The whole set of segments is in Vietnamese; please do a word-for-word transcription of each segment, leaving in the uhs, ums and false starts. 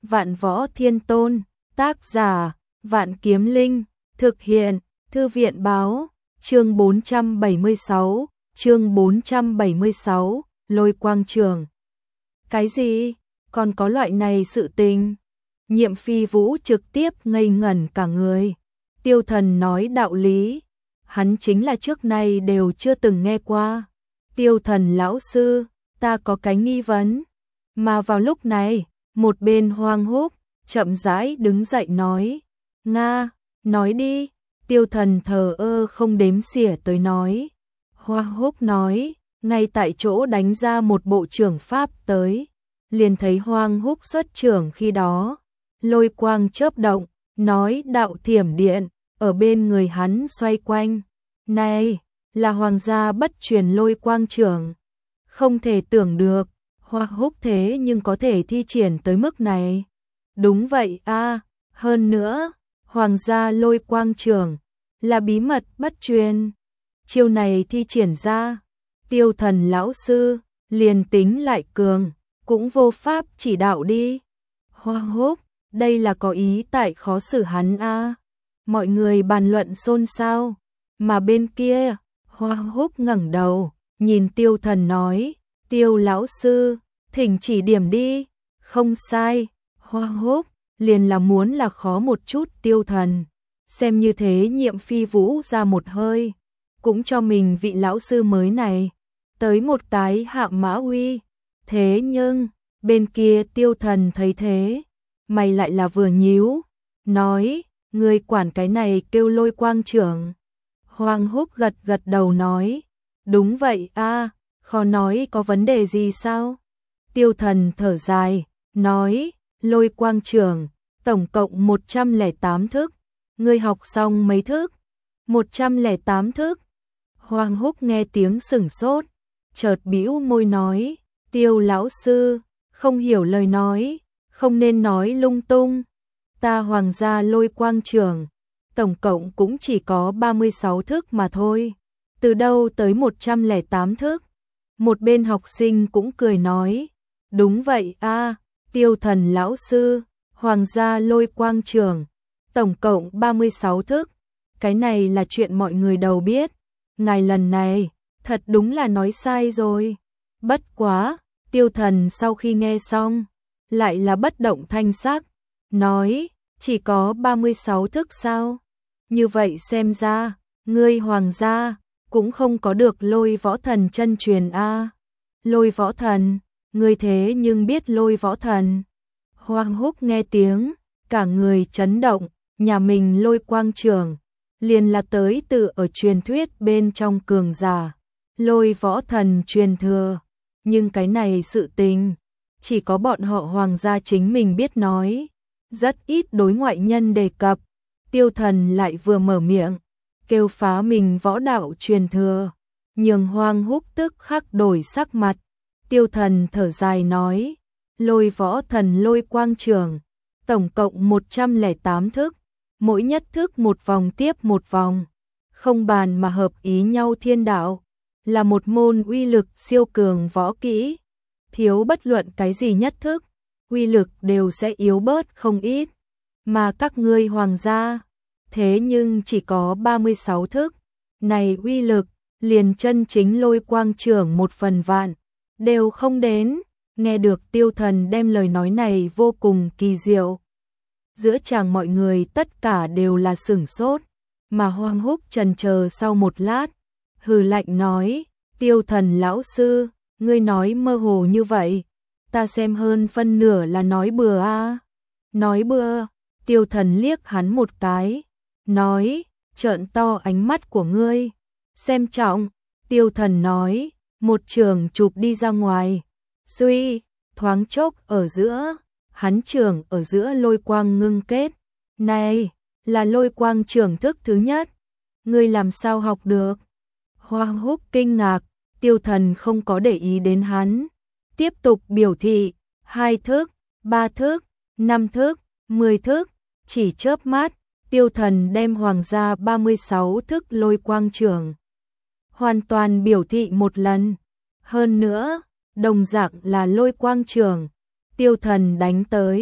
Vạn Võ Thiên Tôn, tác giả, Vạn Kiếm Linh, thực hiện, Thư viện báo, chương bốn trăm bảy mươi sáu, chương bốn trăm bảy mươi sáu, Lôi Quang Trường. Cái gì? Còn có loại này sự tình? Nhiệm Phi Vũ trực tiếp ngây ngẩn cả người. Tiêu Thần nói đạo lý, hắn chính là trước nay đều chưa từng nghe qua. Tiêu Thần lão sư, ta có cái nghi vấn. Mà vào lúc này, một bên Hoang Húc chậm rãi đứng dậy nói, Nga, nói đi. Tiêu Thần thờ ơ không đếm xỉa tới nói. Hoang Húc nói, ngay tại chỗ đánh ra một bộ trưởng pháp tới. Liền thấy Hoang Húc xuất trưởng khi đó, lôi quang chớp động, nói đạo thiểm điện, ở bên người hắn xoay quanh. Này, là hoàng gia bất truyền lôi quang trưởng. Không thể tưởng được, Hoang Húc thế nhưng có thể thi triển tới mức này. Đúng vậy a, hơn nữa, hoàng gia lôi quang trưởng là bí mật bất truyền. Chiêu này thi triển ra, Tiêu Thần lão sư liền tính lại cường, cũng vô pháp chỉ đạo đi. Hoang Húc, đây là có ý tại khó xử hắn a. Mọi người bàn luận xôn xao, mà bên kia, Hoang Húc ngẩng đầu, nhìn Tiêu Thần nói, Tiêu lão sư, thỉnh chỉ điểm đi. Không sai, Hoang Húc liền là muốn là khó một chút Tiêu Thần. Xem như thế Nhiệm Phi Vũ ra một hơi, cũng cho mình vị lão sư mới này tới một cái hạ mã uy. Thế nhưng, bên kia Tiêu Thần thấy thế, mày lại là vừa nhíu, nói, người quản cái này kêu lôi quang trưởng. Hoang Húc gật gật đầu nói, đúng vậy a, khó nói có vấn đề gì sao? Tiêu Thần thở dài, nói, lôi quang trưởng, tổng cộng một trăm lẻ tám thức, ngươi học xong mấy thức? một trăm lẻ tám thức. Hoang Húc nghe tiếng sửng sốt, chợt bĩu môi nói, Tiêu lão sư, không hiểu lời nói, không nên nói lung tung. Ta hoàng gia lôi quang trưởng, tổng cộng cũng chỉ có ba mươi sáu thức mà thôi. Từ đâu tới một trăm lẻ tám thức? Một bên học sinh cũng cười nói, đúng vậy a, Tiêu Thần lão sư, hoàng gia lôi quang trưởng, tổng cộng ba mươi sáu thức. Cái này là chuyện mọi người đều biết. Ngài lần này, thật đúng là nói sai rồi. Bất quá, Tiêu Thần sau khi nghe xong, lại là bất động thanh sắc, nói, chỉ có ba mươi sáu thức sao? Như vậy xem ra, ngươi hoàng gia, cũng không có được lôi võ thần chân truyền a. Lôi võ thần, ngươi thế nhưng biết lôi võ thần. Hoang Húc nghe tiếng, cả người chấn động, nhà mình lôi quang trưởng, liền là tới từ ở truyền thuyết bên trong cường giả, lôi võ thần truyền thừa. Nhưng cái này sự tình, chỉ có bọn họ hoàng gia chính mình biết nói, rất ít đối ngoại nhân đề cập. Tiêu Thần lại vừa mở miệng, kêu phá mình võ đạo truyền thừa, nhường Hoang Húc tức khắc đổi sắc mặt. Tiêu Thần thở dài nói, lôi võ thần lôi quang trưởng, tổng cộng một trăm lẻ tám thức, mỗi nhất thức một vòng tiếp một vòng, không bàn mà hợp ý nhau thiên đạo, là một môn uy lực siêu cường võ kỹ. Thiếu bất luận cái gì nhất thức, uy lực đều sẽ yếu bớt không ít. Mà các ngươi hoàng gia, thế nhưng chỉ có ba mươi sáu thức, này uy lực, liền chân chính lôi quang trưởng một phần vạn, đều không đến. Nghe được Tiêu Thần đem lời nói này vô cùng kỳ diệu. Giữa chàng mọi người tất cả đều là sửng sốt, mà Hoang Húc trần chờ sau một lát, hừ lạnh nói, Tiêu Thần lão sư, ngươi nói mơ hồ như vậy, ta xem hơn phân nửa là nói bừa a. Nói bừa? Tiêu Thần liếc hắn một cái, nói, trợn to ánh mắt của ngươi, xem trọng. Tiêu Thần nói, một trường chụp đi ra ngoài, suy, thoáng chốc ở giữa, hắn trường ở giữa lôi quang ngưng kết. Này, là lôi quang trưởng thức thứ nhất, ngươi làm sao học được? Hoang Húc kinh ngạc. Tiêu Thần không có để ý đến hắn, tiếp tục biểu thị, hai thước, ba thước, năm thước, mười thước, chỉ chớp mắt, Tiêu Thần đem hoàng gia ba mươi sáu thức lôi quang trưởng hoàn toàn biểu thị một lần. Hơn nữa, đồng dạng là lôi quang trưởng, Tiêu Thần đánh tới,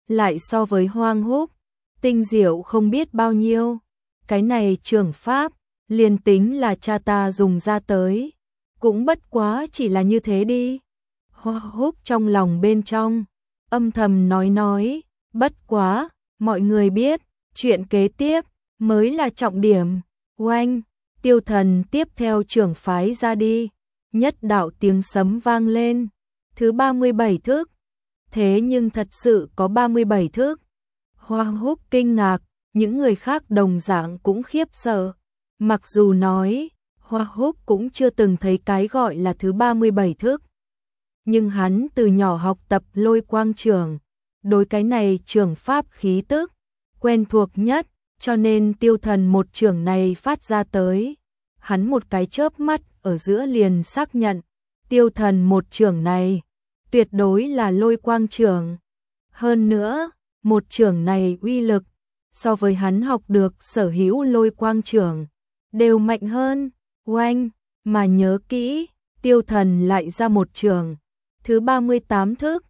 lại so với Hoang Húc, tinh diệu không biết bao nhiêu. Cái này trường pháp, liền tính là cha ta dùng ra tới, cũng bất quá chỉ là như thế đi. Hoang Húc trong lòng bên trong, âm thầm nói nói, bất quá, mọi người biết, chuyện kế tiếp, mới là trọng điểm. Oanh, Tiêu Thần tiếp theo trưởng phái ra đi, nhất đạo tiếng sấm vang lên, thứ ba mươi bảy thức. Thế nhưng thật sự có ba mươi bảy thức. Hoang Húc kinh ngạc, những người khác đồng dạng cũng khiếp sợ. Mặc dù nói, Hoang Húc cũng chưa từng thấy cái gọi là thứ ba mươi bảy thức. Nhưng hắn từ nhỏ học tập Lôi Quang Trưởng, đối cái này trưởng pháp khí tức, quen thuộc nhất, cho nên Tiêu Thần một trưởng này phát ra tới. Hắn một cái chớp mắt ở giữa liền xác nhận, Tiêu Thần một trưởng này, tuyệt đối là Lôi Quang Trưởng. Hơn nữa, một trưởng này uy lực, so với hắn học được sở hữu Lôi Quang Trưởng, đều mạnh hơn. Oanh, mà nhớ kỹ, Tiêu Thần lại ra một trưởng, thứ ba mươi tám thức.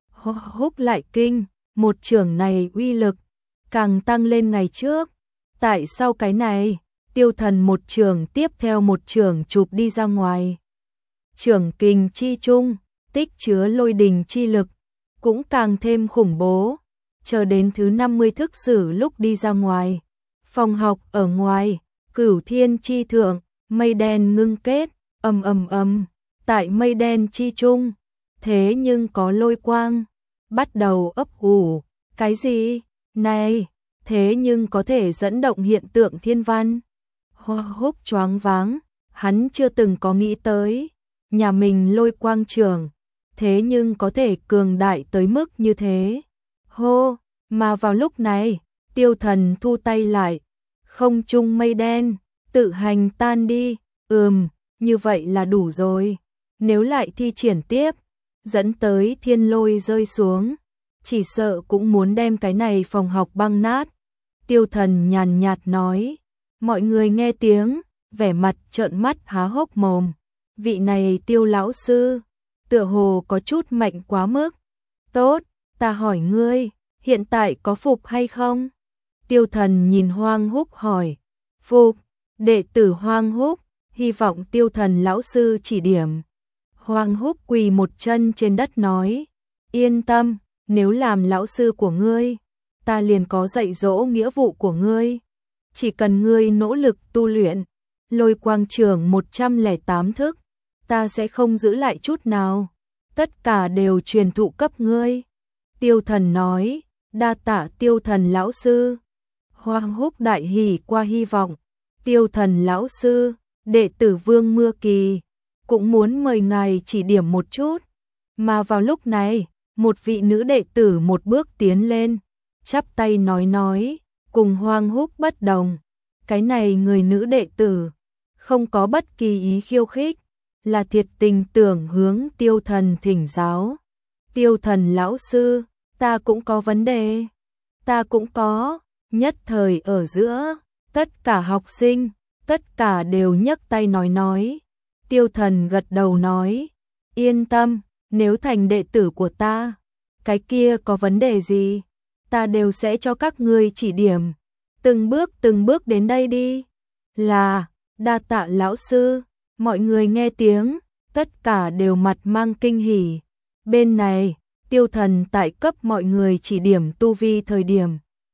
Húc lại kinh, một trưởng này uy lực, càng tăng lên ngày trước. Tại sao cái này, Tiêu Thần một trưởng tiếp theo một trưởng chụp đi ra ngoài. Trưởng kình chi trung, tích chứa lôi đình chi lực, cũng càng thêm khủng bố. Chờ đến thứ năm mươi thức sử lúc đi ra ngoài, phòng học ở ngoài, cửu thiên chi thượng, mây đen ngưng kết, ầm ầm ầm, tại mây đen chi trung, thế nhưng có lôi quang, bắt đầu ấp ủ, cái gì? Này, thế nhưng có thể dẫn động hiện tượng thiên văn. Hoa Húc choáng váng, hắn chưa từng có nghĩ tới, nhà mình Lôi Quang Trưởng, thế nhưng có thể cường đại tới mức như thế. Hô, mà vào lúc này, Tiêu Thần thu tay lại, không trung mây đen, tự hành tan đi, ừm, như vậy là đủ rồi. Nếu lại thi triển tiếp, dẫn tới thiên lôi rơi xuống, chỉ sợ cũng muốn đem cái này phòng học băng nát. Tiêu Thần nhàn nhạt nói, mọi người nghe tiếng, vẻ mặt trợn mắt há hốc mồm. Vị này Tiêu lão sư, tựa hồ có chút mạnh quá mức. Tốt, ta hỏi ngươi, hiện tại có phục hay không? Tiêu Thần nhìn Hoang Húc hỏi. Phục, đệ tử Hoang Húc, hy vọng Tiêu Thần lão sư chỉ điểm. Hoang Húc quỳ một chân trên đất nói, yên tâm, nếu làm lão sư của ngươi, ta liền có dạy dỗ nghĩa vụ của ngươi. Chỉ cần ngươi nỗ lực tu luyện, Lôi Quang Trưởng một trăm lẻ tám thức, ta sẽ không giữ lại chút nào, tất cả đều truyền thụ cấp ngươi. Tiêu Thần nói, đa tạ Tiêu Thần lão sư. Hoang Húc đại hỉ qua hy vọng, Tiêu Thần lão sư, đệ tử Vương Mưa Kỳ, cũng muốn mời ngài chỉ điểm một chút. Mà vào lúc này, một vị nữ đệ tử một bước tiến lên, chắp tay nói nói, cùng Hoang Húc bất đồng. Cái này người nữ đệ tử, không có bất kỳ ý khiêu khích, là thiệt tình tưởng hướng Tiêu Thần thỉnh giáo. Tiêu Thần lão sư, ta cũng có vấn đề. Ta cũng có. Nhất thời ở giữa, tất cả học sinh, tất cả đều nhấc tay nói nói. Tiêu Thần gật đầu nói, yên tâm, nếu thành đệ tử của ta, cái kia có vấn đề gì, ta đều sẽ cho các ngươi chỉ điểm. Từng bước từng bước đến đây đi. Là, đa tạ lão sư. Mọi người nghe tiếng, tất cả đều mặt mang kinh hỉ. Bên này, Tiêu Thần tại cấp mọi người chỉ điểm tu vi thời điểm.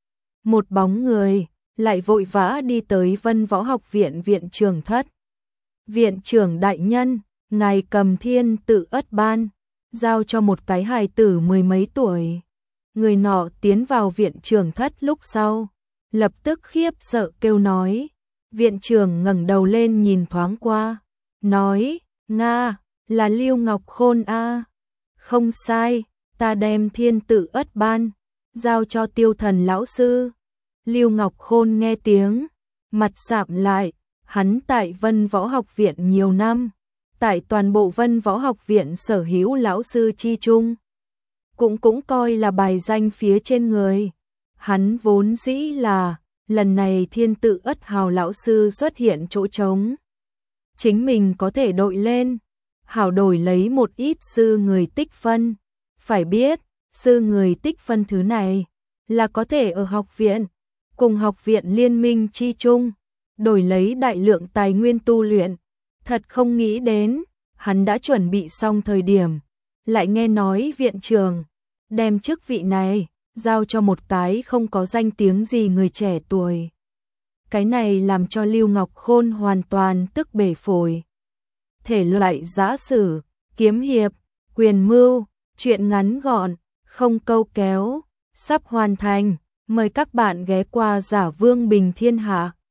Một bóng người, lại vội vã đi tới Vân Võ Học Viện viện trưởng thất. Viện trưởng đại nhân, ngài cầm thiên tự ất ban, giao cho một cái hài tử mười mấy tuổi. Người nọ tiến vào viện trưởng thất lúc sau, lập tức khiếp sợ kêu nói. Viện trưởng ngẩng đầu lên nhìn thoáng qua, nói, Nga, là Lưu Ngọc Khôn a. Không sai, ta đem thiên tự ất ban, giao cho Tiêu Thần lão sư. Lưu Ngọc Khôn nghe tiếng, mặt sạm lại, hắn tại Vân Võ Học Viện nhiều năm, tại toàn bộ Vân Võ Học Viện sở hữu lão sư chi chung, cũng cũng coi là bài danh phía trên người. Hắn vốn dĩ là, lần này thiên tự ất hào lão sư xuất hiện chỗ trống, chính mình có thể đội lên, hảo đổi lấy một ít sư người tích phân. Phải biết, sư người tích phân thứ này là có thể ở học viện, cùng học viện liên minh chi chung, đổi lấy đại lượng tài nguyên tu luyện. Thật không nghĩ đến, hắn đã chuẩn bị xong thời điểm, lại nghe nói viện trưởng đem chức vị này giao cho một cái không có danh tiếng gì người trẻ tuổi. Cái này làm cho Lưu Ngọc Khôn hoàn toàn tức bể phổi. Thể loại giã sử, kiếm hiệp, quyền mưu, truyện ngắn gọn, không câu kéo, sắp hoàn thành. Mời các bạn ghé qua Giả Vương Bình Thiên Hạ.